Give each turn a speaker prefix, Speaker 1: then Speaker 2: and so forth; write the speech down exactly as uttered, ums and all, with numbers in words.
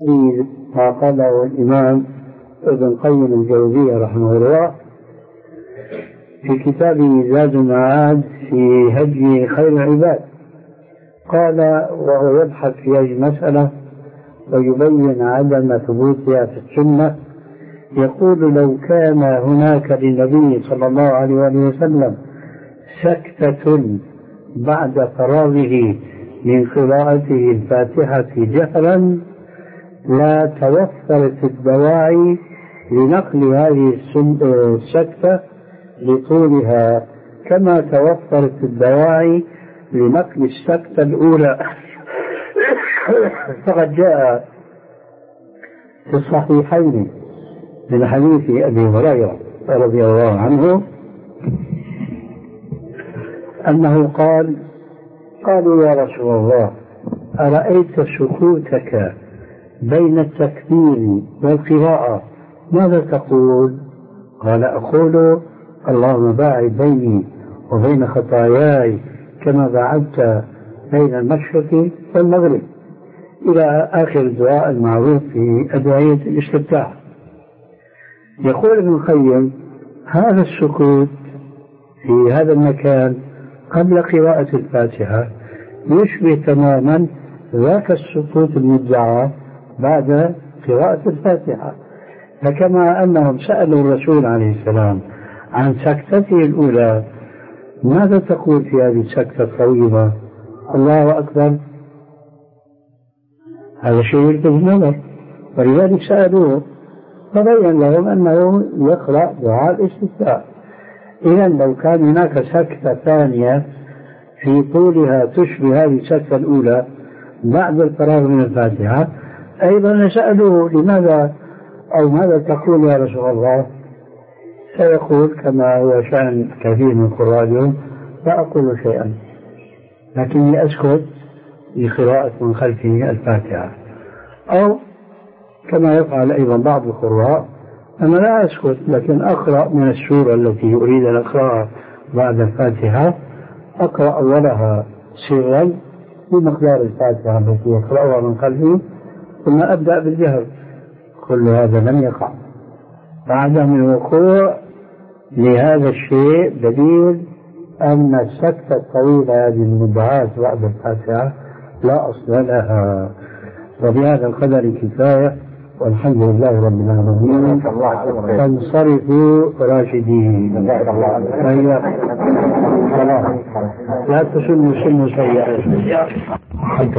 Speaker 1: ما قاله الإمام ابن القيم الجوزية رحمه الله في كتابه زاد المعاد في هدي خير العباد. قال وهو يبحث في هذه المسألة ويبين عدم ثبوتها في السنة، يقول لو كان هناك للنبي صلى الله عليه وسلم سكتة بعد فراغه من قراءته الفاتحة جهرا لا توفرت الدواعي لنقل هذه السكتة لطولها كما توفرت الدواعي لنقل السكتة الأولى. فقد جاء في الصحيحين من حديث أبي هريرة رضي الله عنه أنه قال قالوا يا رسول الله أرأيت سكوتك بين التكبير والقراءة ماذا تقول؟ قال أقول اللهم باعد بيني وبين خطاياي كما باعدت بين المشرق والمغرب، إلى آخر الدعاء المعروف في أدعية الاستفتاح. يقول ابن القيم هذا السكوت في هذا المكان قبل قراءة الفاتحة يشبه تماما ذاك السكوت المدعى بعد قراءة الفاتحة. فكما أنهم سألوا الرسول عليه السلام عن سكتته الأولى ماذا تقول في هذه السكتة الطويلة؟ الله أكبر، هذا شيء يلفت النظر، ولذلك سألوه فبين لهم أنه يقرأ دعاء الاستفتاء. إذا لو كان هناك سكتة ثانية في طولها تشبه هذه السكتة الأولى بعد الفراغ من الفاتحة أيضا سألوه لماذا أو ماذا تقول يا رسول الله؟ سيقول كما هو شأن كثير من القراء اليوم لا أقول شيئا لكني أسكت لقراءة من خلفه الفاتحة، أو كما يفعل أيضا بعض القراء أنا لا أسكت لكن أقرأ من السورة التي أريد أن أقرأها بعد الفاتحة، أقرأ أولها سرا بمقدار الفاتحة التي يقرأها من خلفه ثم أبدأ بالجهر. كل هذا لم يقع. بعدم الوقوع لهذا الشيء دليل أن السكتة الطويلة هذه المدعاة بعد الفاتحة لا أصل لها. وبهذا القدر كفاية والحمد لله رب العالمين. فانصرفوا راشدين. لا تسنوا سن سيئات.